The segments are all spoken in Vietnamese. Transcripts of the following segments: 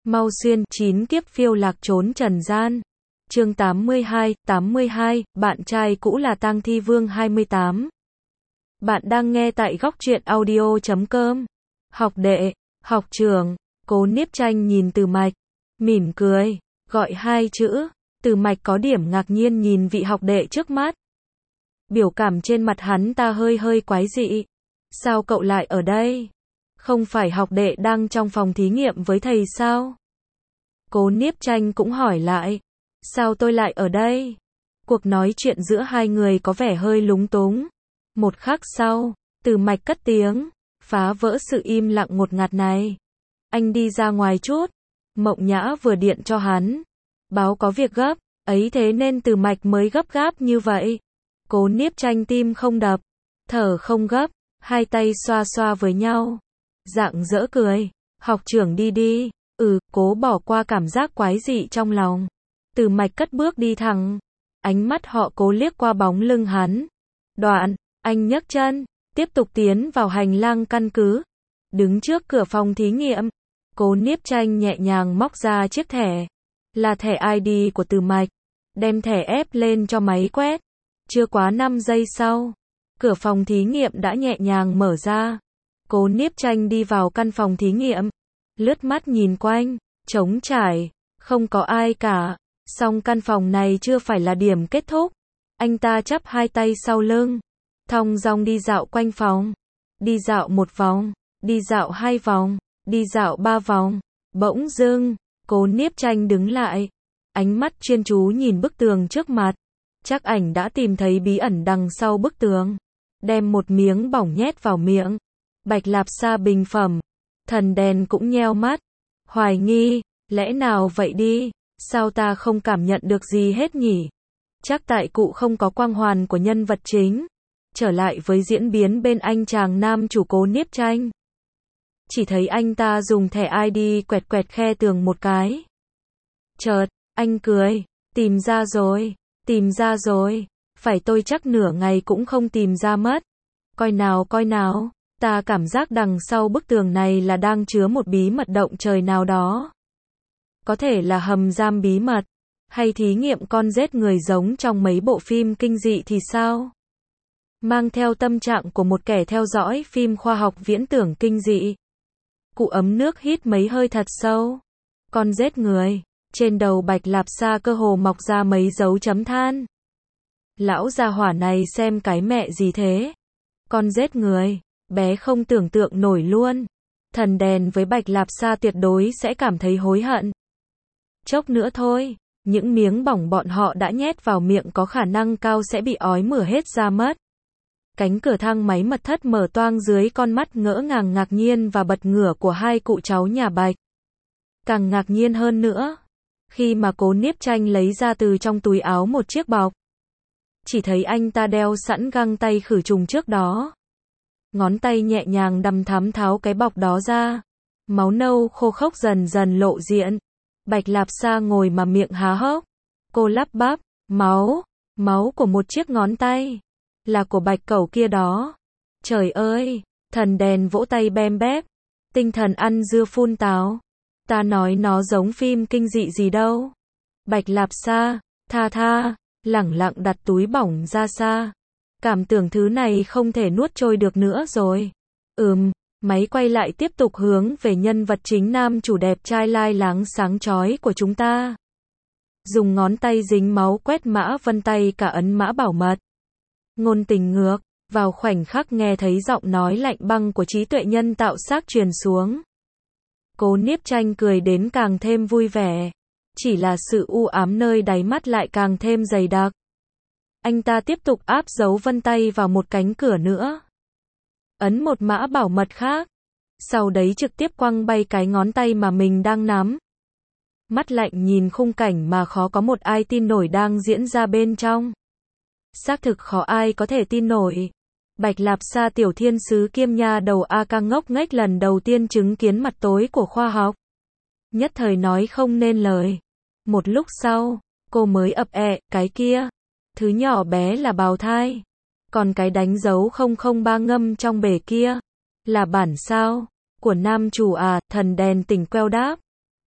Mau xuyên 9 kiếp phiêu lạc trốn trần gian. Chương 82, bạn trai cũ là Tang Thi Vương 28. Bạn đang nghe tại góc truyện audio.com. Học đệ, học trưởng, Cố Niếp Tranh nhìn Từ Mạch, mỉm cười, gọi hai chữ. Từ Mạch có điểm ngạc nhiên nhìn vị học đệ trước mắt. Biểu cảm trên mặt hắn ta hơi quái dị. Sao cậu lại ở đây? Không phải học đệ đang trong phòng thí nghiệm với thầy sao? Cố Niếp Tranh cũng hỏi lại. Sao tôi lại ở đây? Cuộc nói chuyện giữa hai người có vẻ hơi lúng túng. Một khắc sau, Từ Mạch cất tiếng, phá vỡ sự im lặng ngột ngạt này. Anh đi ra ngoài chút. Mộng Nhã vừa điện cho hắn. Báo có việc gấp, ấy thế nên Từ Mạch mới gấp gáp như vậy. Cố Niếp Tranh tim không đập, thở không gấp, hai tay xoa xoa với nhau. Rạng rỡ cười, học trưởng đi đi. Cố bỏ qua cảm giác quái dị trong lòng. Từ Mạch cất bước đi thẳng. Ánh mắt họ Cố liếc qua bóng lưng hắn. Đoạn, anh nhấc chân, tiếp tục tiến vào hành lang căn cứ. Đứng trước cửa phòng thí nghiệm, Cố Niếp Tranh nhẹ nhàng móc ra chiếc thẻ. Là thẻ ID của Từ Mạch. Đem thẻ ép lên cho máy quét. Chưa quá 5 giây sau, cửa phòng thí nghiệm đã nhẹ nhàng mở ra. Cố Niếp Tranh đi vào căn phòng thí nghiệm. Lướt mắt nhìn quanh, trống trải, không có ai cả. Song căn phòng này chưa phải là điểm kết thúc. Anh ta chắp hai tay sau lưng, thong dong đi dạo quanh phòng. Đi dạo một vòng, đi dạo hai vòng, đi dạo ba vòng. Bỗng dưng, Cố Niếp Tranh đứng lại. Ánh mắt chuyên chú nhìn bức tường trước mặt. Chắc ảnh đã tìm thấy bí ẩn đằng sau bức tường. Đem một miếng bỏng nhét vào miệng. Bạch Lạp Sa bình phẩm. Thần đèn cũng nheo mắt. Hoài nghi, lẽ nào vậy đi, sao ta không cảm nhận được gì hết nhỉ? Chắc tại cụ không có quang hoàn của nhân vật chính. Trở lại với diễn biến bên anh chàng nam chủ Cố Niếp Tranh. Chỉ thấy anh ta dùng thẻ ID quẹt quẹt khe tường một cái. Chợt, anh cười, tìm ra rồi, phải tôi chắc nửa ngày cũng không tìm ra mất. Coi nào, ta cảm giác đằng sau bức tường này là đang chứa một bí mật động trời nào đó. Có thể là hầm giam bí mật, hay thí nghiệm con giết người giống trong mấy bộ phim kinh dị thì sao? Mang theo tâm trạng của một kẻ theo dõi phim khoa học viễn tưởng kinh dị. Cụ ấm nước hít mấy hơi thật sâu. Con giết người. Trên đầu Bạch Lạp Sa cơ hồ mọc ra mấy dấu chấm than. Lão già hỏa này xem cái mẹ gì thế? Con giết người, bé không tưởng tượng nổi luôn. Thần đèn với Bạch Lạp Sa tuyệt đối sẽ cảm thấy hối hận. Chốc nữa thôi, những miếng bỏng bọn họ đã nhét vào miệng có khả năng cao sẽ bị ói mửa hết ra mất. Cánh cửa thang máy mật thất mở toang dưới con mắt ngỡ ngàng ngạc nhiên và bật ngửa của hai cụ cháu nhà Bạch. Càng ngạc nhiên hơn nữa, khi mà Cố Niếp Tranh lấy ra từ trong túi áo một chiếc bọc. Chỉ thấy anh ta đeo sẵn găng tay khử trùng trước đó. Ngón tay nhẹ nhàng đằm thắm tháo cái bọc đó ra. Máu nâu khô khốc dần dần lộ diện. Bạch Lạp Sa ngồi mà miệng há hốc. Cô lắp bắp, máu của một chiếc ngón tay. Là của Bạch Cẩu kia đó. Trời ơi, thần đèn vỗ tay bem bép. Tinh thần ăn dưa phun táo. Ta nói nó giống phim kinh dị gì đâu. Bạch Lạp Sa, tha, lẳng lặng đặt túi bỏng ra xa. Cảm tưởng thứ này không thể nuốt trôi được nữa rồi. Máy quay lại tiếp tục hướng về nhân vật chính nam chủ đẹp trai lai láng sáng chói của chúng ta. Dùng ngón tay dính máu quét mã vân tay cả ấn mã bảo mật. Ngôn tình ngược, vào khoảnh khắc nghe thấy giọng nói lạnh băng của trí tuệ nhân tạo xác truyền xuống. Cố Niếp Tranh cười đến càng thêm vui vẻ. Chỉ là sự u ám nơi đáy mắt lại càng thêm dày đặc. Anh ta tiếp tục áp dấu vân tay vào một cánh cửa nữa. Ấn một mã bảo mật khác. Sau đấy trực tiếp quăng bay cái ngón tay mà mình đang nắm. Mắt lạnh nhìn khung cảnh mà khó có một ai tin nổi đang diễn ra bên trong. Xác thực khó ai có thể tin nổi. Bạch Lạp Sa tiểu thiên sứ kiêm nha đầu A Ca ngốc nghếch lần đầu tiên chứng kiến mặt tối của khoa học. Nhất thời nói không nên lời. Một lúc sau, cô mới ập cái kia. Thứ nhỏ bé là bào thai. Còn cái đánh dấu 003 ngâm trong bể kia. Là bản sao. Của nam chủ à, thần đèn tỉnh queo đáp.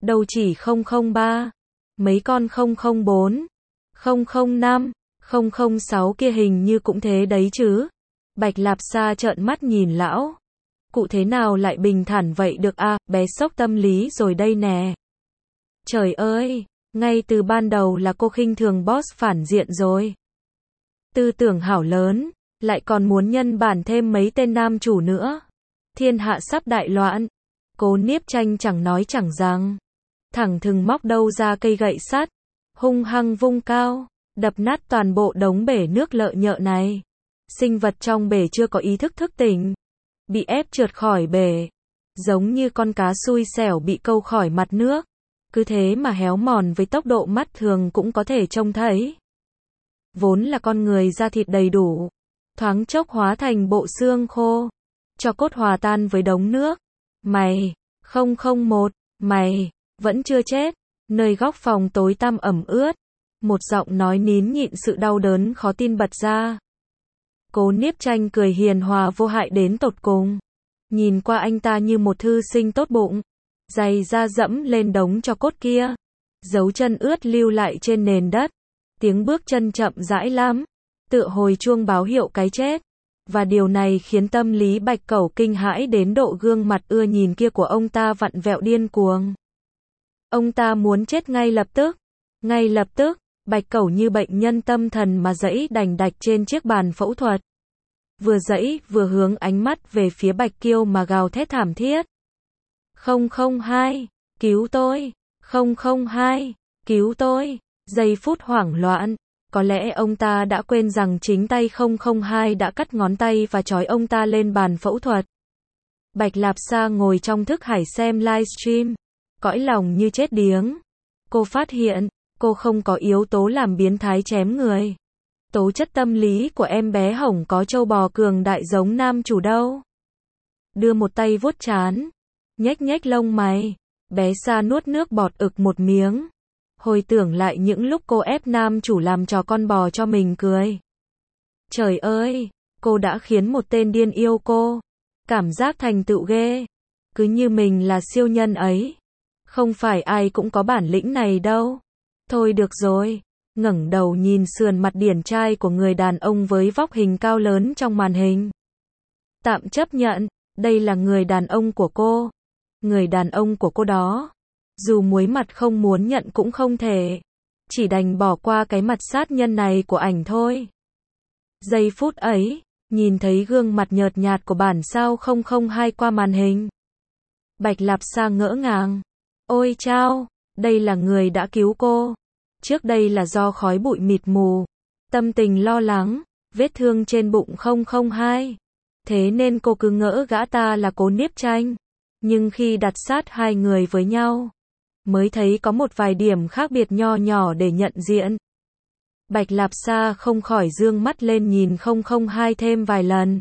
đâu chỉ 003, mấy con 004, 005, 006 kia hình như cũng thế đấy chứ. Bạch Lạp Sa trợn mắt nhìn lão. Cụ thế nào lại bình thản vậy được à, bé sốc tâm lý rồi đây nè. Trời ơi, ngay từ ban đầu là cô khinh thường boss phản diện rồi. Tư tưởng hảo lớn, lại còn muốn nhân bản thêm mấy tên nam chủ nữa. Thiên hạ sắp đại loạn. Cố Niếp Tranh chẳng nói chẳng rằng, thẳng thừng móc đâu ra cây gậy sắt, hung hăng vung cao, đập nát toàn bộ đống bể nước lợ nhợ này. Sinh vật trong bể chưa có ý thức thức tỉnh, bị ép trượt khỏi bể, giống như con cá xui xẻo bị câu khỏi mặt nước, cứ thế mà héo mòn với tốc độ mắt thường cũng có thể trông thấy. Vốn là con người da thịt đầy đủ, thoáng chốc hóa thành bộ xương khô, cho cốt hòa tan với đống nước. Mày, 001, mày, vẫn chưa chết. Nơi góc phòng tối tăm ẩm ướt, một giọng nói nín nhịn sự đau đớn khó tin bật ra. Cố Niếp Tranh cười hiền hòa vô hại đến tột cùng. Nhìn qua anh ta như một thư sinh tốt bụng. Giày da dẫm lên đống tro cốt kia. Dấu chân ướt lưu lại trên nền đất. Tiếng bước chân chậm rãi lắm. Tựa hồi chuông báo hiệu cái chết. Và điều này khiến tâm lý Bạch Cẩu kinh hãi đến độ gương mặt ưa nhìn kia của ông ta vặn vẹo điên cuồng. Ông ta muốn chết ngay lập tức. Ngay lập tức, Bạch Cẩu như bệnh nhân tâm thần mà giãy đành đạch trên chiếc bàn phẫu thuật. Vừa giãy, vừa hướng ánh mắt về phía Bạch Kiêu mà gào thét thảm thiết. 002, cứu tôi, 002, cứu tôi. Giây phút hoảng loạn, có lẽ ông ta đã quên rằng chính tay 002 đã cắt ngón tay và trói ông ta lên bàn phẫu thuật. Bạch Lạp Sa ngồi trong thức hải xem livestream, cõi lòng như chết điếng. Cô phát hiện, cô không có yếu tố làm biến thái chém người. Tố chất tâm lý của em bé hổng có trâu bò cường đại giống nam chủ đâu. Đưa một tay vuốt trán, nhếch nhếch lông mày, bé Sa nuốt nước bọt ực một miếng. Hồi tưởng lại những lúc cô ép nam chủ làm trò con bò cho mình cười. Trời ơi, cô đã khiến một tên điên yêu cô. Cảm giác thành tựu ghê. Cứ như mình là siêu nhân ấy. Không phải ai cũng có bản lĩnh này đâu. Thôi được rồi. Ngẩng đầu nhìn sườn mặt điển trai của người đàn ông với vóc hình cao lớn trong màn hình. Tạm chấp nhận, đây là người đàn ông của cô. Người đàn ông của cô đó. Dù muối mặt không muốn nhận cũng không thể. Chỉ đành bỏ qua cái mặt sát nhân này của ảnh thôi. Giây phút ấy, nhìn thấy gương mặt nhợt nhạt của bản sao 002 qua màn hình. Bạch Lạp Sa ngỡ ngàng. Ôi chao, đây là người đã cứu cô. Trước đây là do khói bụi mịt mù. Tâm tình lo lắng, vết thương trên bụng 002. Thế nên cô cứ ngỡ gã ta là Cố Niếp Tranh. Nhưng khi đặt sát hai người với nhau, mới thấy có một vài điểm khác biệt nho nhỏ để nhận diện. Bạch Lạp Sa không khỏi dương mắt lên nhìn 002 thêm vài lần.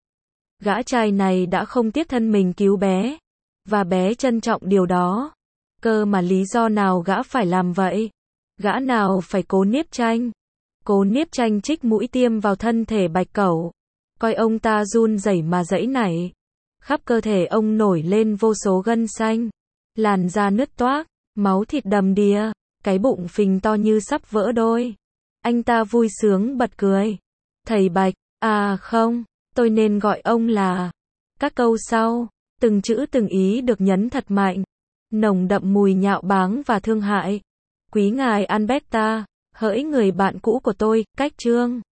Gã trai này đã không tiếc thân mình cứu bé, và bé trân trọng điều đó. Cơ mà lý do nào gã phải làm vậy? Gã nào phải Cố Niếp Tranh? Cố Niếp Tranh chích mũi tiêm vào thân thể Bạch Cẩu, coi ông ta run rẩy mà giãy nảy. Khắp cơ thể ông nổi lên vô số gân xanh, làn da nứt toác, máu thịt đầm đìa, cái bụng phình to như sắp vỡ đôi. Anh ta vui sướng bật cười. Thầy Bạch, à không, tôi nên gọi ông là. Các câu sau, từng chữ từng ý được nhấn thật mạnh, nồng đậm mùi nhạo báng và thương hại. Quý ngài Alberta, hỡi người bạn cũ của tôi, cách chương.